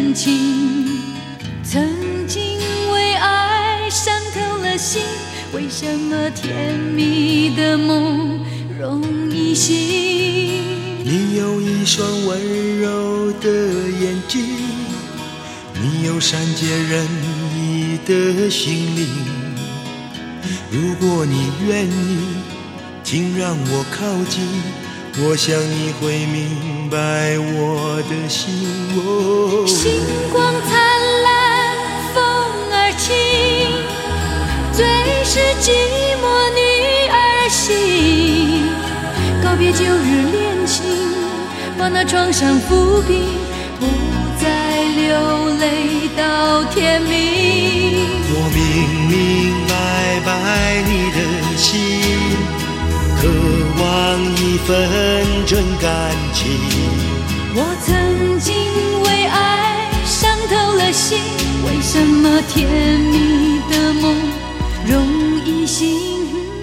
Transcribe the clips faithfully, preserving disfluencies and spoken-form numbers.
感情，曾经为爱伤透了心，为什么甜蜜的梦容易醒？ 你有一双温柔的眼睛，你有善解人意的心灵。如果你愿意，请让我靠近，我想你会明白我的心。哦， 星光灿烂，风儿轻，最是寂寞女儿心。告别旧日恋情，把那创伤抚平，不再流泪到天明。 我明明白白你的心，渴望一份真感情。 我曾经为爱伤透了心，为什么甜蜜的梦容易醒？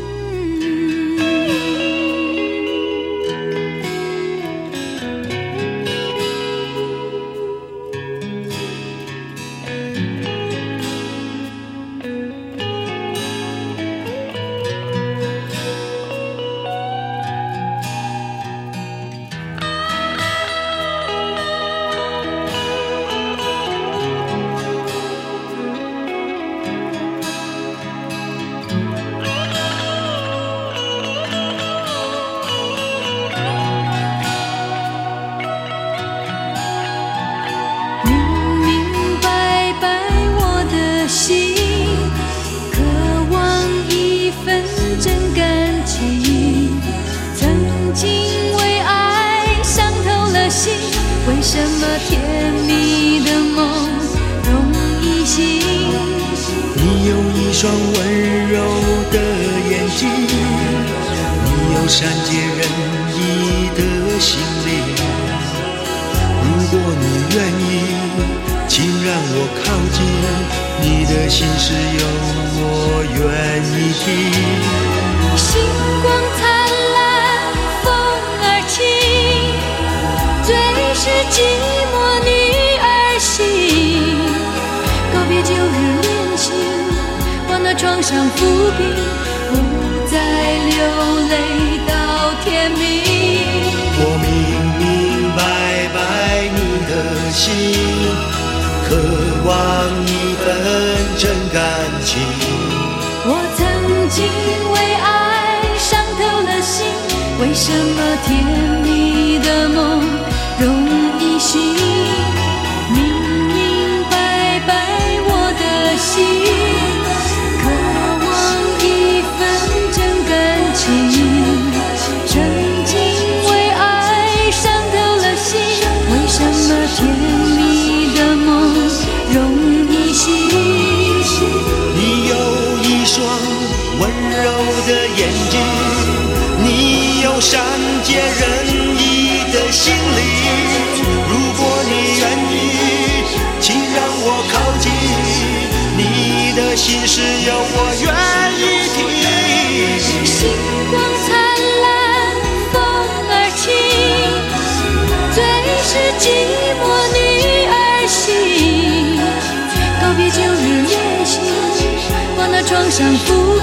为什么甜蜜的梦容易醒？ 你有一双温柔的眼睛，你有善解人意的心灵。如果你愿意，请让我靠近，你的心事有我愿意听。 星光灿烂，风儿轻，最是寂寞女儿心。告别旧日恋情，把那创伤抚平，不再流泪到天明。 我明明白白你的心，渴望一份真感情。 我曾经为爱伤透了心，为什么甜蜜的梦容易醒？明明白白我的心，渴望一份真感情。曾经为爱伤透了心，为什么甜蜜的梦容易醒？ 你有一双温柔的眼睛，你有善解人意的心灵。如果你愿意，请让我靠近，你的心事有我愿意听。 星光灿烂，风儿轻，最是寂寞女儿心。告别旧日恋情，把那创伤抚